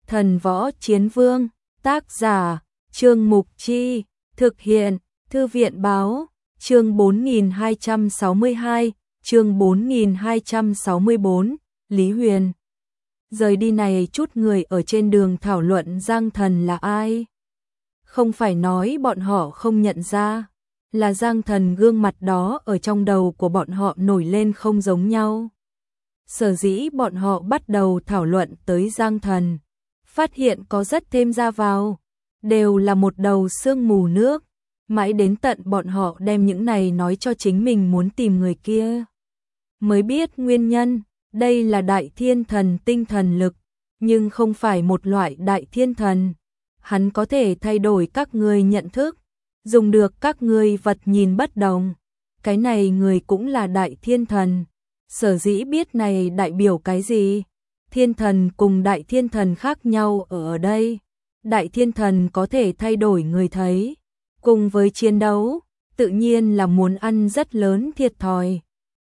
Thần Võ Chiến Vương, tác giả, Trương Mục Chi, thực hiện, Thư viện Báo, chương 4262, chương 4264, Lý Huyền. Rời đi này chút người ở trên đường thảo luận Giang Thần là ai. Không phải nói bọn họ không nhận ra, là Giang Thần gương mặt đó ở trong đầu của bọn họ nổi lên không giống nhau. Sở dĩ bọn họ bắt đầu thảo luận tới Giang Thần, phát hiện có rất thêm ra vào, đều là một đầu sương mù nước, mãi đến tận bọn họ đem những này nói cho chính mình muốn tìm người kia. Mới biết nguyên nhân, đây là đại thiên thần tinh thần lực, nhưng không phải một loại đại thiên thần. Hắn có thể thay đổi các người nhận thức, dùng được các người vật nhìn bất đồng. Cái này người cũng là đại thiên thần. Sở dĩ biết này đại biểu cái gì? Thiên thần cùng đại thiên thần khác nhau ở đây. Đại thiên thần có thể thay đổi người thấy. Cùng với chiến đấu, tự nhiên là muốn ăn rất lớn thiệt thòi.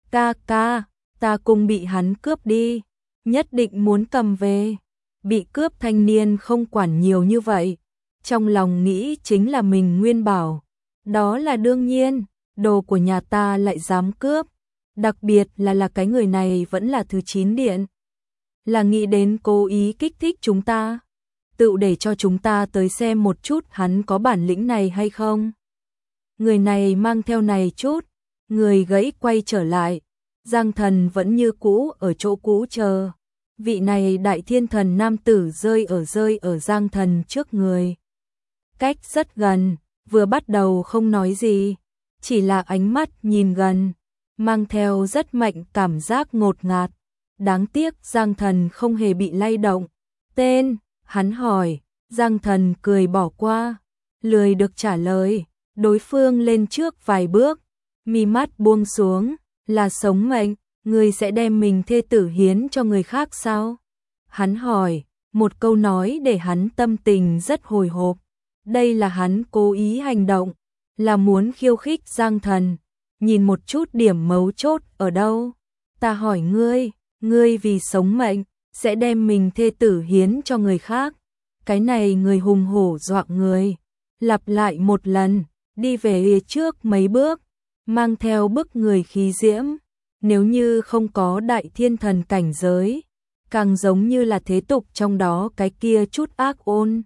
Ca, ta cùng bị hắn cướp đi, nhất định muốn cầm về. Bị cướp thanh niên không quản nhiều như vậy, trong lòng nghĩ chính là mình Nguyên Bảo. Đó là đương nhiên, đồ của nhà ta lại dám cướp, đặc biệt là cái người này vẫn là thứ 9 điện. Là nghĩ đến cố ý kích thích chúng ta, tự để cho chúng ta tới xem một chút hắn có bản lĩnh này hay không. Người này mang theo này chút, người gãy quay trở lại, Giang Thần vẫn như cũ ở chỗ cũ chờ. Vị này đại thiên thần nam tử rơi ở Giang Thần trước người. Cách rất gần, vừa bắt đầu không nói gì, chỉ là ánh mắt nhìn gần, mang theo rất mạnh cảm giác ngột ngạt. Đáng tiếc Giang Thần không hề bị lay động. Tên, hắn hỏi, Giang Thần cười bỏ qua, lười được trả lời. Đối phương lên trước vài bước, mi mắt buông xuống, là sống mệnh, người sẽ đem mình thê tử hiến cho người khác sao? Hắn hỏi, một câu nói để hắn tâm tình rất hồi hộp. Đây là hắn cố ý hành động, là muốn khiêu khích Giang Thần. Nhìn một chút điểm mấu chốt ở đâu? Ta hỏi ngươi vì sống mệnh, sẽ đem mình thê tử hiến cho người khác. Cái này người hùng hổ dọa người. Lặp lại một lần, đi về trước mấy bước, mang theo bức người khí diễm. Nếu như không có đại thiên thần cảnh giới, càng giống như là thế tục trong đó cái kia chút ác ôn.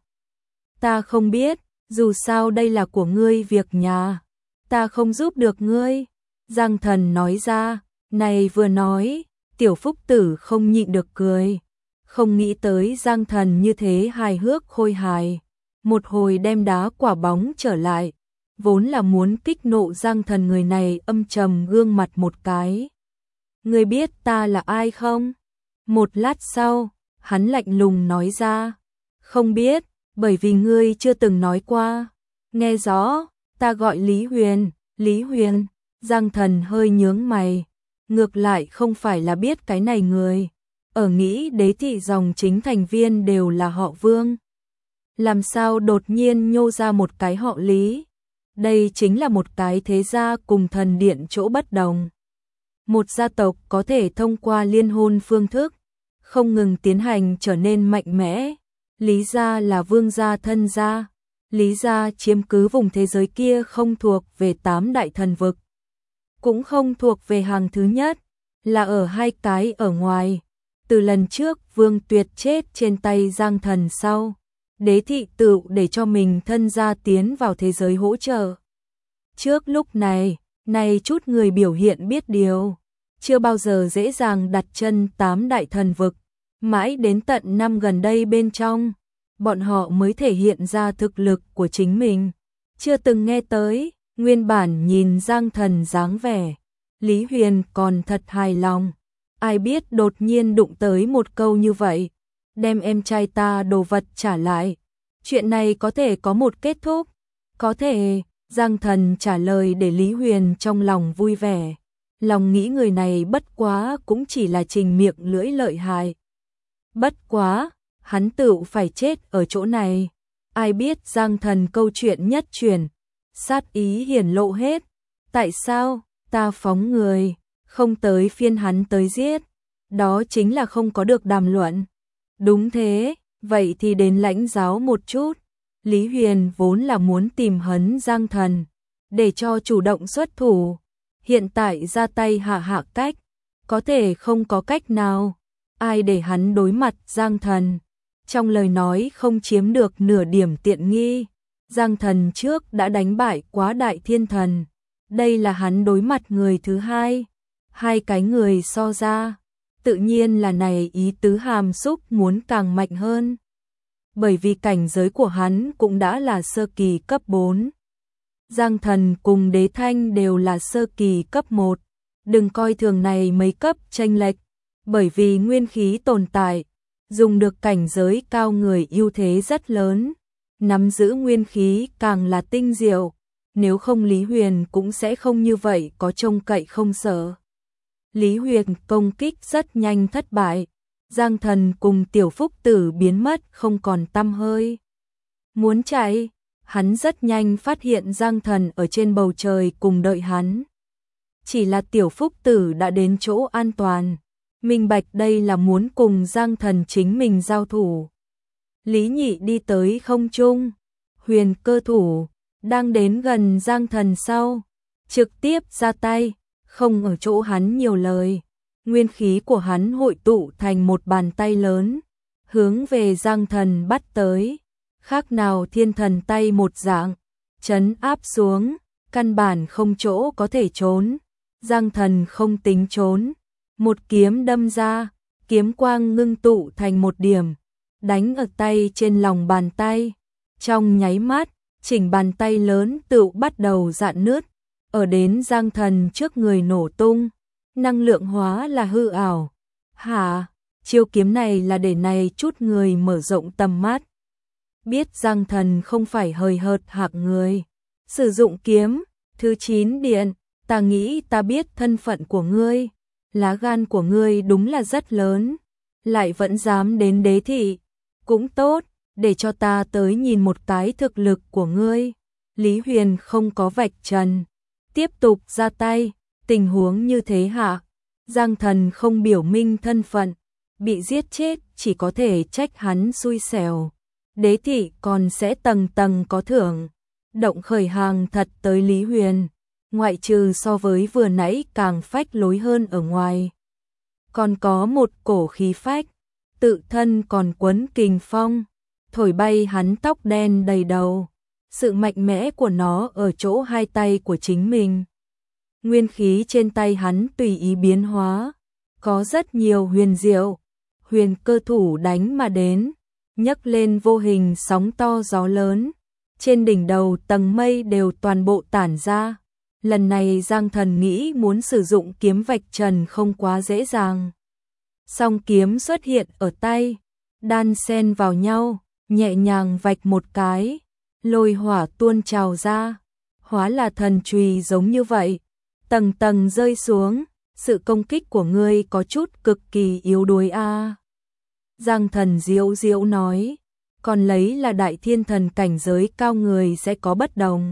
Ta không biết, dù sao đây là của ngươi việc nhà, ta không giúp được ngươi. Giang Thần nói ra, này vừa nói, Tiểu Phúc Tử không nhịn được cười. Không nghĩ tới Giang Thần như thế hài hước khôi hài. Một hồi đem đá quả bóng trở lại, vốn là muốn kích nộ Giang Thần người này âm trầm gương mặt một cái. Ngươi biết ta là ai không? Một lát sau, hắn lạnh lùng nói ra. Không biết, bởi vì ngươi chưa từng nói qua. Nghe rõ, ta gọi Lý Huyền. Lý Huyền, Giang Thần hơi nhướng mày. Ngược lại không phải là biết cái này người. Ở nghĩ đế thị dòng chính thành viên đều là họ Vương. Làm sao đột nhiên nhô ra một cái họ Lý? Đây chính là một cái thế gia cùng thần điện chỗ bất đồng. Một gia tộc có thể thông qua liên hôn phương thức, không ngừng tiến hành trở nên mạnh mẽ. Lý gia là vương gia thân gia. Lý gia chiếm cứ vùng thế giới kia không thuộc về 8 đại thần vực, cũng không thuộc về hàng thứ nhất, là ở 2 cái ở ngoài. Từ lần trước Vương Tuyệt chết trên tay Giang Thần sau, đế thị tự để cho mình thân gia tiến vào thế giới hỗ trợ. Trước lúc này chút người biểu hiện biết điều, chưa bao giờ dễ dàng đặt chân 8 đại thần vực, mãi đến tận năm gần đây bên trong, bọn họ mới thể hiện ra thực lực của chính mình. Chưa từng nghe tới, nguyên bản nhìn Giang Thần dáng vẻ, Lý Huyền còn thật hài lòng. Ai biết đột nhiên đụng tới một câu như vậy, đem em trai ta đồ vật trả lại. Chuyện này có thể có một kết thúc. Có thể, Giang Thần trả lời để Lý Huyền trong lòng vui vẻ. Lòng nghĩ người này bất quá cũng chỉ là trình miệng lưỡi lợi hại. Bất quá, hắn tự phải chết ở chỗ này. Ai biết Giang Thần câu chuyện nhất chuyển, sát ý hiển lộ hết. Tại sao, ta phóng người, không tới phiên hắn tới giết. Đó chính là không có được đàm luận. Đúng thế, Vậy thì đến lãnh giáo một chút. Lý Huyền vốn là muốn tìm hấn Giang Thần, để cho chủ động xuất thủ. Hiện tại ra tay hạ cách, có thể không có cách nào. Ai để hắn đối mặt Giang Thần. Trong lời nói không chiếm được nửa điểm tiện nghi. Giang Thần trước đã đánh bại quá Đại Thiên Thần. Đây là hắn đối mặt người thứ hai. Hai cái người so ra, tự nhiên là này ý tứ hàm xúc muốn càng mạnh hơn. Bởi vì cảnh giới của hắn cũng đã là sơ kỳ cấp 4. Giang Thần cùng Đế Thanh đều là sơ kỳ cấp 1. Đừng coi thường này mấy cấp chênh lệch, bởi vì nguyên khí tồn tại, dùng được cảnh giới cao người ưu thế rất lớn, nắm giữ nguyên khí càng là tinh diệu, nếu không Lý Huyền cũng sẽ không như vậy có trông cậy không sợ. Lý Huyền công kích rất nhanh thất bại, Giang Thần cùng Tiểu Phúc Tử biến mất không còn tăm hơi. Muốn chạy, hắn rất nhanh phát hiện Giang Thần ở trên bầu trời cùng đợi hắn. Chỉ là Tiểu Phúc Tử đã đến chỗ an toàn, minh bạch đây là muốn cùng Giang Thần chính mình giao thủ. Lý Nhị đi tới không trung, Huyền Cơ thủ, đang đến gần Giang Thần sau, trực tiếp ra tay, không ở chỗ hắn nhiều lời. Nguyên khí của hắn hội tụ thành một bàn tay lớn, hướng về Giang Thần bắt tới, khác nào thiên thần tay một dạng, trấn áp xuống, căn bản không chỗ có thể trốn. Giang Thần không tính trốn, một kiếm đâm ra, kiếm quang ngưng tụ thành một điểm, đánh ở tay trên lòng bàn tay. Trong nháy mắt, chỉnh bàn tay lớn tựu bắt đầu rạn nứt, ở đến Giang Thần trước người nổ tung, năng lượng hóa là hư ảo. Hả, chiêu kiếm này là để này chút người mở rộng tầm mắt. Biết Giang Thần không phải hời hợt hạng người, sử dụng kiếm, thứ 9 điện, ta nghĩ ta biết thân phận của ngươi, lá gan của ngươi đúng là rất lớn, lại vẫn dám đến đế thị, cũng tốt, để cho ta tới nhìn một cái thực lực của ngươi. Lý Huyền không có vạch trần, tiếp tục ra tay, tình huống như thế hạ, Giang Thần không biểu minh thân phận, bị giết chết chỉ có thể trách hắn xui xẻo. Đế thị còn sẽ tầng tầng có thưởng, động khởi hàng thật tới Lý Huyền, ngoại trừ so với vừa nãy càng phách lối hơn ở ngoài. Còn có một cổ khí phách, tự thân còn quấn kình phong, thổi bay hắn tóc đen đầy đầu. Sự mạnh mẽ của nó ở chỗ hai tay của chính mình. Nguyên khí trên tay hắn tùy ý biến hóa, có rất nhiều huyền diệu. Huyền cơ thủ đánh mà đến, nhấc lên vô hình sóng to gió lớn. Trên đỉnh đầu tầng mây đều toàn bộ tản ra. Lần này Giang Thần nghĩ muốn sử dụng kiếm vạch trần không quá dễ dàng. Song kiếm xuất hiện ở tay, đan xen vào nhau, nhẹ nhàng vạch một cái, lôi hỏa tuôn trào ra, hóa là thần chùy giống như vậy, tầng tầng rơi xuống, sự công kích của ngươi có chút cực kỳ yếu đuối a. Giang Thần diệu diệu nói, còn lấy là Đại Thiên Thần cảnh giới cao người sẽ có bất đồng.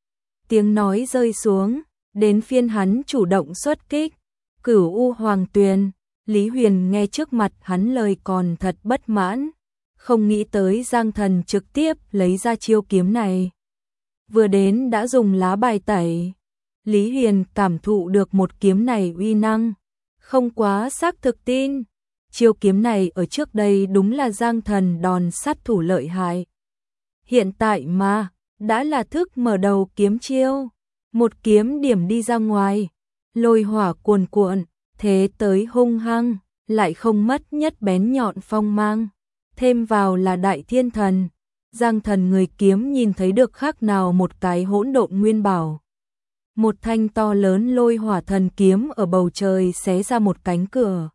Tiếng nói rơi xuống, đến phiên hắn chủ động xuất kích, Cửu U Hoàng Tuyền. Lý Huyền nghe trước mặt hắn lời còn thật bất mãn, không nghĩ tới Giang Thần trực tiếp lấy ra chiêu kiếm này. Vừa đến đã dùng lá bài tẩy, Lý Huyền cảm thụ được một kiếm này uy năng, không quá xác thực tin. Chiêu kiếm này ở trước đây đúng là Giang Thần đòn sát thủ lợi hại. Hiện tại mà, đã là thức mở đầu kiếm chiêu, một kiếm điểm đi ra ngoài, lôi hỏa cuồn cuộn, thế tới hung hăng, lại không mất nhất bén nhọn phong mang. Thêm vào là Đại Thiên Thần, Giang Thần người kiếm nhìn thấy được khác nào một cái hỗn độn nguyên bảo. Một thanh to lớn lôi hỏa thần kiếm ở bầu trời xé ra một cánh cửa.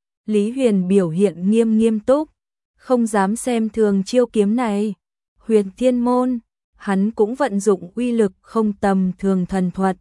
Lý Huyền biểu hiện nghiêm túc, không dám xem thường chiêu kiếm này. Huyền Thiên Môn, hắn cũng vận dụng uy lực không tầm thường thần thuật.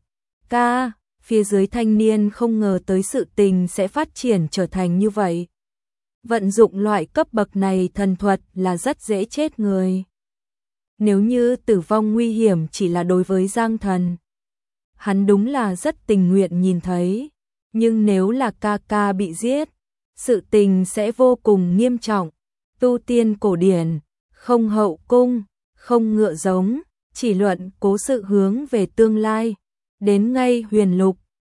Phía dưới thanh niên không ngờ tới sự tình sẽ phát triển trở thành như vậy. Vận dụng loại cấp bậc này thần thuật là rất dễ chết người. Nếu như tử vong nguy hiểm chỉ là đối với Giang Thần, hắn đúng là rất tình nguyện nhìn thấy. Nhưng nếu là ca ca bị giết, sự tình sẽ vô cùng nghiêm trọng. tu tiên cổ điển, không hậu cung, không ngựa giống, chỉ luận cố sự hướng về tương lai. Đến ngay huyền lục,